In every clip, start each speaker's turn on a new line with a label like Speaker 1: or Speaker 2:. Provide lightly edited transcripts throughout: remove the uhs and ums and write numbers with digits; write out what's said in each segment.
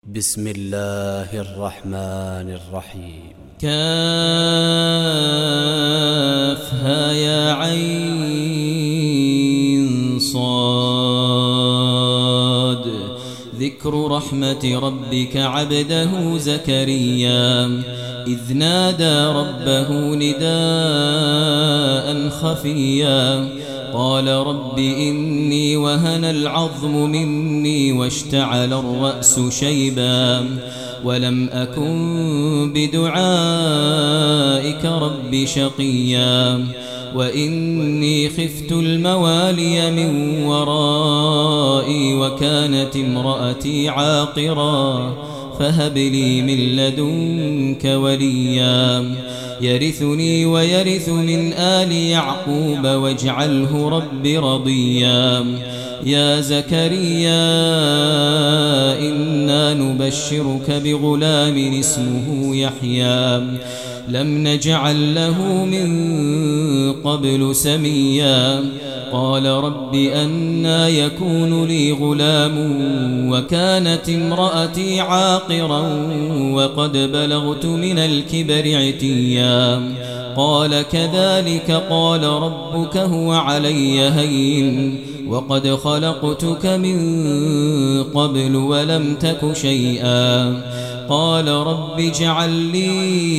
Speaker 1: بسم الله الرحمن الرحيم.
Speaker 2: كافها يا عين صاد. ذكر رحمة ربك عبده زكريا إذ نادى ربه نداء خفيا قال رب إني وهن العظم مني واشتعل الرأس شيبا ولم أكن بدعائك رب شقيا وإني خفت الموالي من ورائي وكانت امرأتي عاقرا فهب لي من لدنك وليا يرثني ويرث من آل يعقوب واجعله رب رضيا. يا زكريا إنا نبشرك بغلام اسمه يحيى لم نجعل له من قبل سميا قال رب أنى يكون لي غلام وكانت امرأتي عاقرا وقد بلغت من الكبر عتيا قال كذلك قال ربك هو علي هين وقد خلقتك من قبل ولم تك شيئا قال رب اجعل لي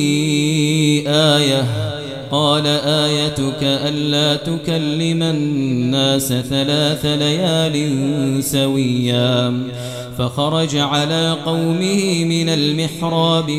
Speaker 2: آية قال آيتك ألا تكلم الناس 3 ليال سويا فخرج على قومه من المحراب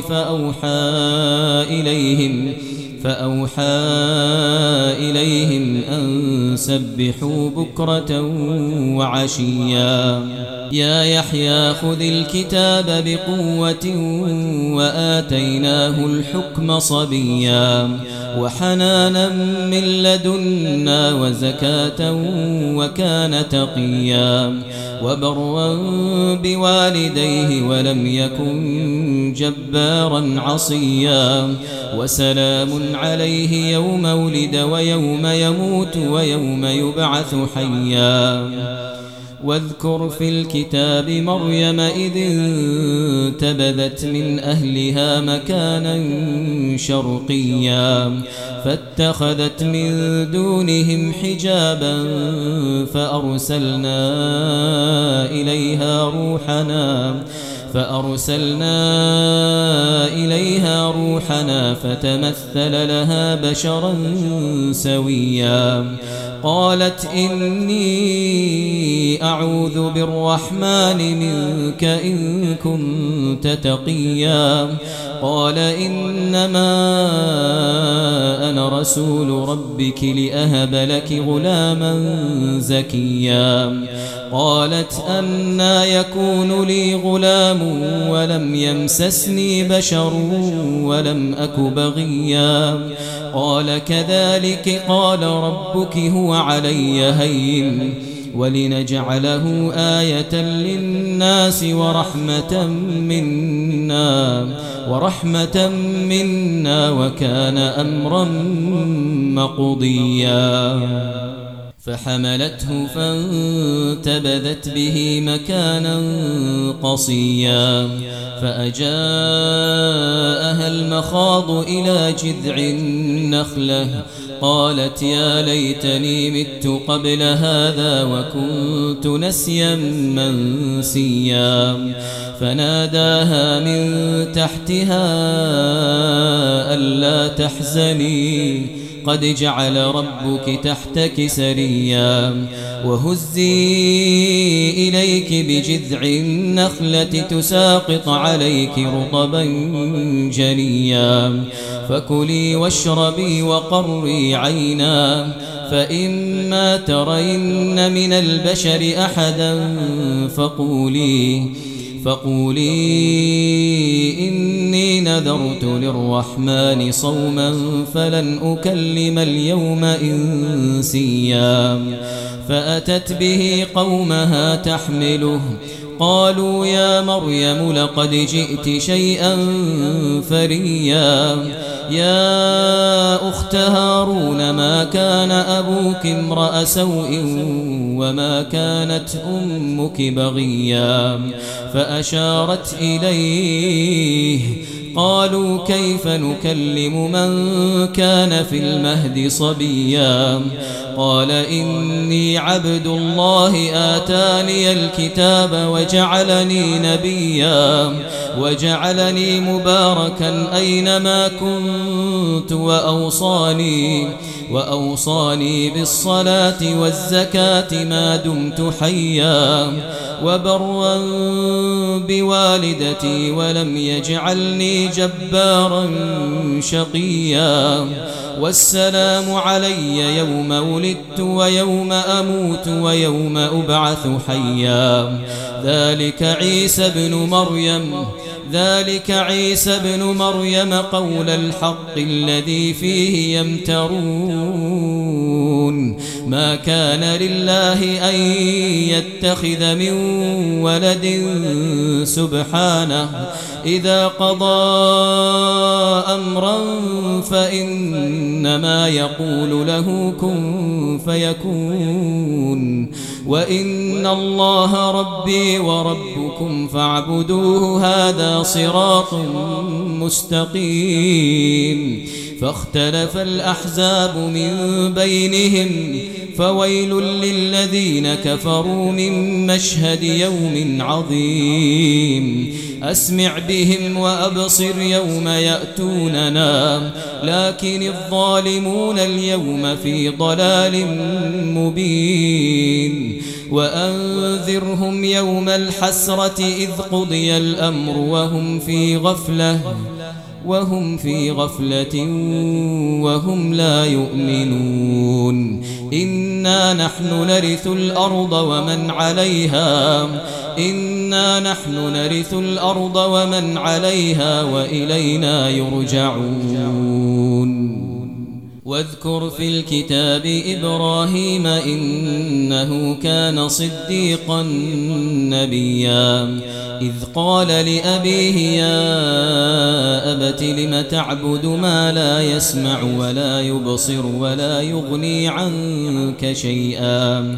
Speaker 2: فأوحى إليهم أن سبحوا بكرة وعشيا. يا يحيى خذ الكتاب بقوة وآتيناه الحكم صبيا وحنانا من لدنا وزكاة وكان تقيا وبرا بوالديه ولم يكن جبارا عصيا وسلام عليه يوم ولد ويوم يموت ويوم يبعث حيا. واذكر في الكتاب مريم إذ انتبذت من أهلها مكانا شرقيا فاتخذت من دونهم حجابا فأرسلنا إليها روحنا فتمثل لها بشرا سويا قالت إني أعوذ بالرحمن منك إن كنت تقيا قال إنما أنا رسول ربك لأهب لك غلاما زكيا قالت أنى يكون لي غلام ولم يمسسني بشر ولم أك بغيا قال كذلك قال ربك هو علي هين ولنجعله آية للناس ورحمة منا وكان أمرا مقضيا. فحملته فانتبذت به مكانا قصيا فأجاءها المخاض إلى جذع النخلة قالت يا ليتني مت قبل هذا وكنت نسيا منسيا فناداها من تحتها ألا تحزني قد جعل ربك تحتك سريا وهزي إليك بجذع النخلة تساقط عليك رطبا جنيا فكلي واشربي وقري عينا فإما ترين من البشر أحدا فقولي إني نذرت للرحمن صوما فلن أكلم اليوم إنسيا فأتت به قومها تحمله قالوا يا مريم لقد جئت شيئا فريا يا أخت هارون ما كان أبوك امرأ سوء وما كانت أمك بغيا فأشارت إليه قالوا كيف نكلم من كان في المهد صبيا قال إني عبد الله آتاني الكتاب وجعلني نبيا وجعلني مباركا أينما كنت وأوصاني بالصلاة والزكاة ما دمت حيا وبرا بوالدتي ولم يجعلني جبارا شقيا والسلام علي يوم ولدت ويوم أموت ويوم أبعث حيا ذلك عيسى بن مريم قول الحق الذي فيه يمترون ما كان لله أن يتخذ من ولد سبحانه إذا قضى أمرا فإنما يقول له كن فيكون وإن الله ربي وربكم فاعبدوه هذا صراط مستقيم فاختلف الأحزاب من بينهم فويل للذين كفروا من مشهد يوم عظيم أسمع بهم وأبصر يوم يأتوننا لكن الظالمون اليوم في ضلال مبين وأنذرهم يوم الحسرة إذ قضي الأمر وهم في غفلة وهم لا يؤمنون إنا نحن نرث الأرض ومن عليها وإلينا يرجعون واذكر في الكتاب إبراهيم إنه كان صديقا نبيا إذ قال لأبيه يا أبت لم تعبد ما لا يسمع ولا يبصر ولا يغني عنك شيئا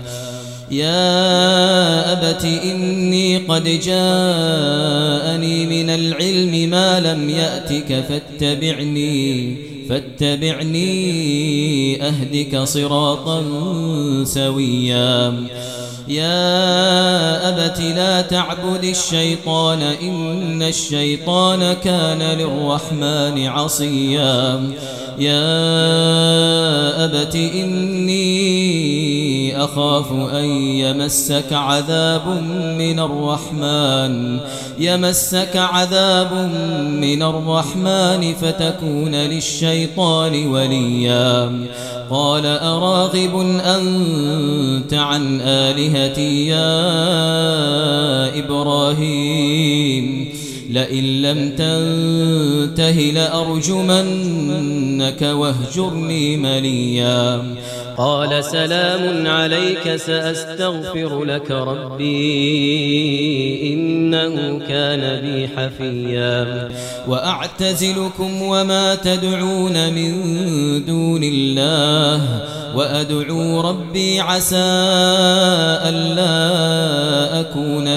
Speaker 2: يا أبت إني قد جاءني من العلم ما لم يأتك فاتبعني أهدك صراطا سويا يا أبت لا تعبد الشيطان إن الشيطان كان للرحمن عصيا يا أبت إني أخاف أن يمسك عذاب من الرحمن فتكون للشيطان وليا قال أراغب أنت عن آلهتي يا إبراهيم لئن لم تنته لأرجمنك واهجرني مليا قال سلام عليك سأستغفر لك ربي إنه كان بي حفيا وأعتزلكم وما تدعون من دون الله وأدعو ربي عسى ألا أكون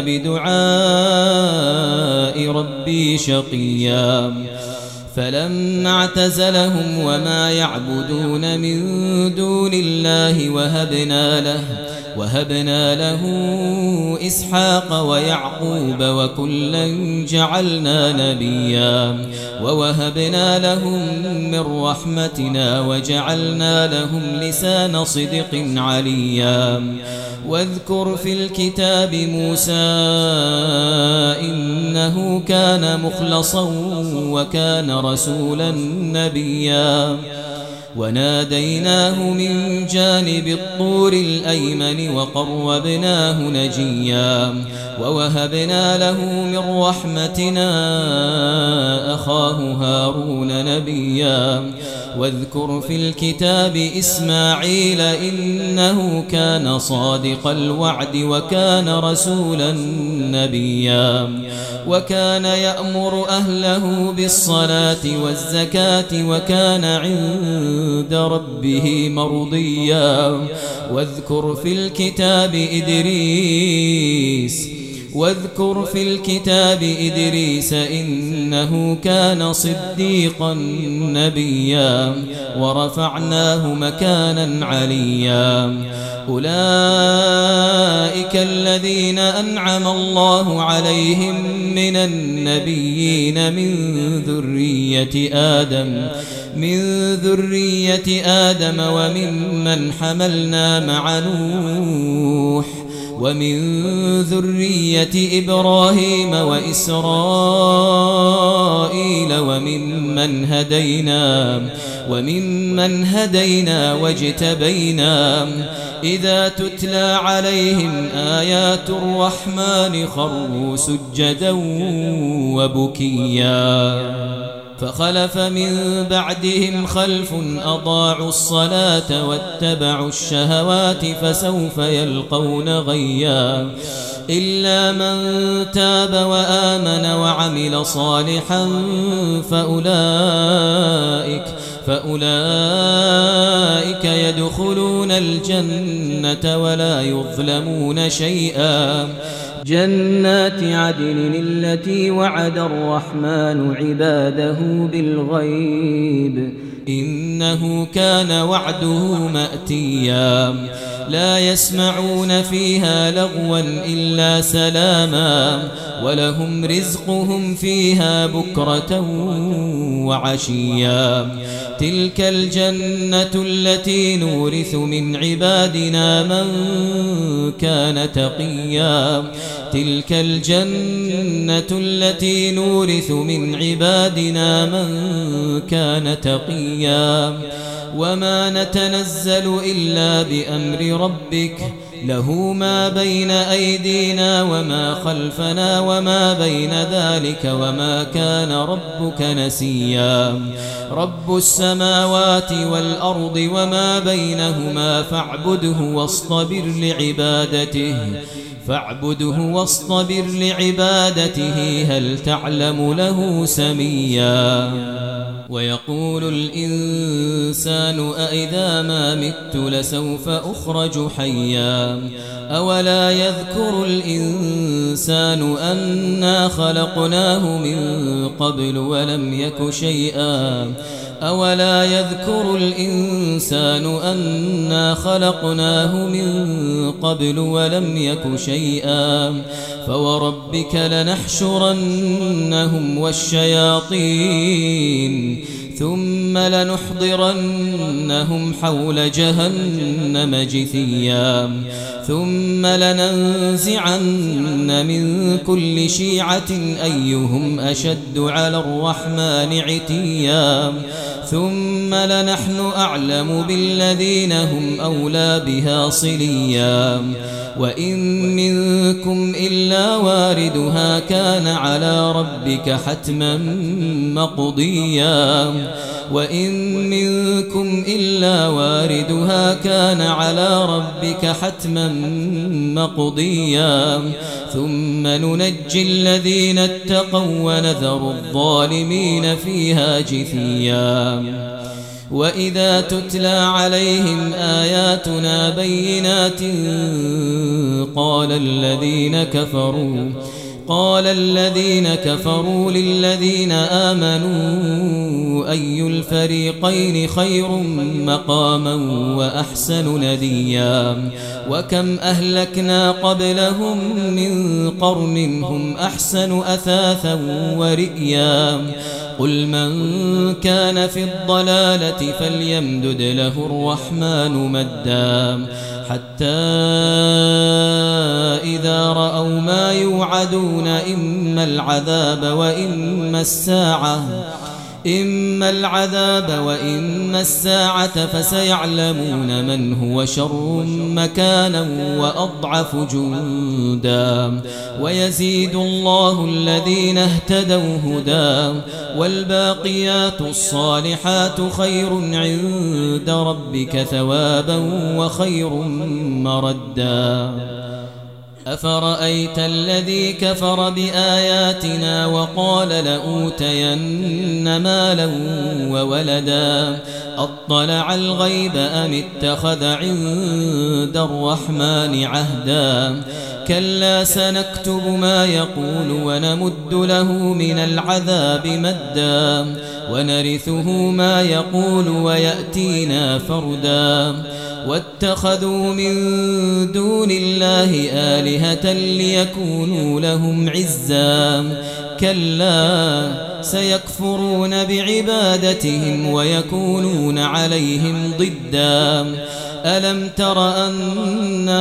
Speaker 2: بدعاء ربي شقيا فلما اعتزلهم وما يعبدون من دون الله وهبنا له إسحاق ويعقوب وكلا جعلنا نبيا ووهبنا لهم من رحمتنا وجعلنا لهم لسان صدق عليا واذكر في الكتاب موسى إنه كان مخلصا وكان رسولا نبيا وناديناه من جانب الطور الأيمن وقربناه نجيا ووهبنا له من رحمتنا أخاه هارون نبيا واذكر في الكتاب إسماعيل إنه كان صادق الوعد وكان رسولا نبيا وكان يأمر أهله بالصلاة والزكاة وكان عند ربه مرضيا واذكر في الكتاب إدريس إنه كان صديقا نبيا ورفعناه مكانا عليا أولئك الذين أنعم الله عليهم من النبيين من ذرية آدم وممن حملنا مع نوح ومن ذرية إبراهيم وإسرائيل وممن هدينا واجتبينا إذا تتلى عليهم آيات الرحمن خروا سجدا وبكيا فخلف من بعدهم خلف أضاعوا الصلاة واتبعوا الشهوات فسوف يلقون غيا إلا من تاب وآمن وعمل صالحا فأولئك يدخلون الجنة ولا يظلمون شيئا جنات عدن التي وعد الرحمن عباده بالغيب إنه كان وعده مأتيا لا يسمعون فيها لغوا إلا سلاما ولهم رزقهم فيها بكرة وعشيا تلك الجنة التي نورث من عبادنا من كان تقيا تلك الجنة التي نورث من عبادنا من كان تقيا وما نتنزل إلا بأمر ربك له ما بين أيدينا وما خلفنا وما بين ذلك وما كان ربك نسيا رب السماوات والأرض وما بينهما فاعبده واصطبر لعبادته هل تعلم له سميا ويقول الإنسان أإذا ما مت لسوف أخرج حيا أولا يذكر الإنسان أنا خلقناه من قبل ولم يك شيئا أولا يذكر الإنسان أنا خلقناه من قبل ولم يك شيئا فوربك لنحشرنهم والشياطين ثم لنحضرنهم حول جهنم جثيا ثم لننزعن من كل شيعة أيهم أشد على الرحمن عتيا ثم لنحن أعلم بالذين هم أولى بها صليا وإن منكم إلا واردها كان على ربك حتما مقضيا وإن منكم إلا واردها كان على ربك حتما مقضيا ثم ننجي الذين اتقوا ونذر الظالمين فيها جثيا وإذا تتلى عليهم آياتنا بينات قال الذين كفروا للذين آمنوا أي الفريقين خير مقاما وأحسن نديا وكم أهلكنا قبلهم من قرن هم أحسن أثاثا ورئيا قل من كان في الضلالة فليمدد له الرحمن مدا حتى إذا رأوا ما يوعدون إما العذاب إما العذاب وإما الساعة فسيعلمون من هو شر مكانا وأضعف جندا ويزيد الله الذين اهتدوا هدى والباقيات الصالحات خير عند ربك ثوابا وخير مردا أفرأيت الذي كفر بآياتنا وقال لأوتين مالا وولدا أطلع الغيب أم اتخذ عند الرحمن عهدا كلا سنكتب ما يقول ونمد له من العذاب مدا ونرثه ما يقول ويأتينا فردا واتخذوا من دون الله آلهة ليكونوا لهم عزا كلا سيكفرون بعبادتهم ويكونون عليهم ضدا ألم تر أنا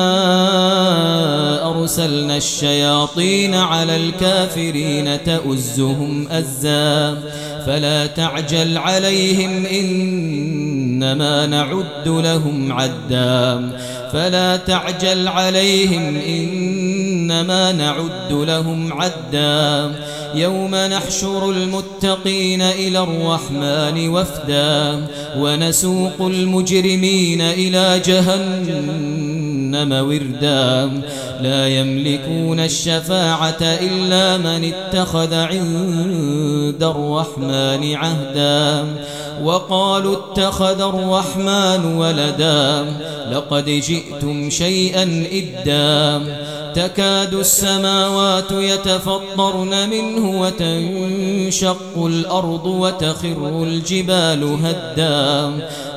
Speaker 2: أرسلنا الشياطين على الكافرين تؤزهم أزا فلا تعجل عليهم إنما نعد لهم عدا فلا تعجل عليهم إنما نعد لهم عدا يوم نحشر المتقين إلى الرحمن وفدا ونسوق المجرمين إلى جهنم وردا لا يملكون الشفاعة إلا من اتخذ عند الرحمن عهدا وقالوا اتخذ الرحمن ولدا لقد جئتم شيئا إدا تكاد السماوات يتفطرن منه وتنشق الأرض وتخر الجبال هدا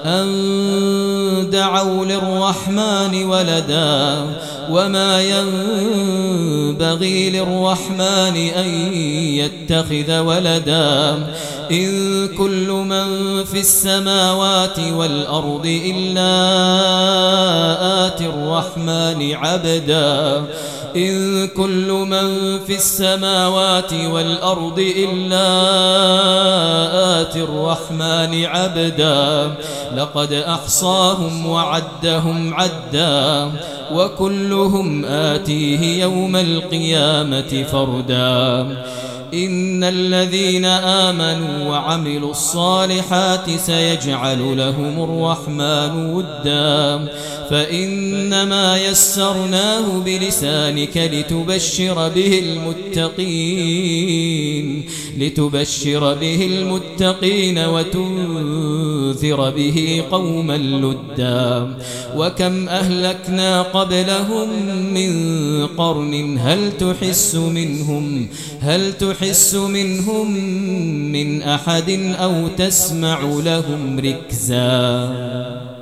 Speaker 2: أن دعوا للرحمن ولدا وما ينبغي للرحمن أن يتخذ ولدا إن كل من في السماوات والأرض إلا آتي الرحمن عبدا إن كل من في السماوات والأرض إلا آتي الرحمن عبدا لقد أحصاهم وعدهم عدا وكلهم آتيه يوم القيامة فردا إن الذين آمنوا وعملوا الصالحات سيجعل لهم الرحمن ودا فإنما يسرناه بلسانك لتبشر به المتقين وتنذر به قوما لدا وكم أهلكنا قبلهم من قرن هل تحس منهم من أحد أو تسمع لهم ركزا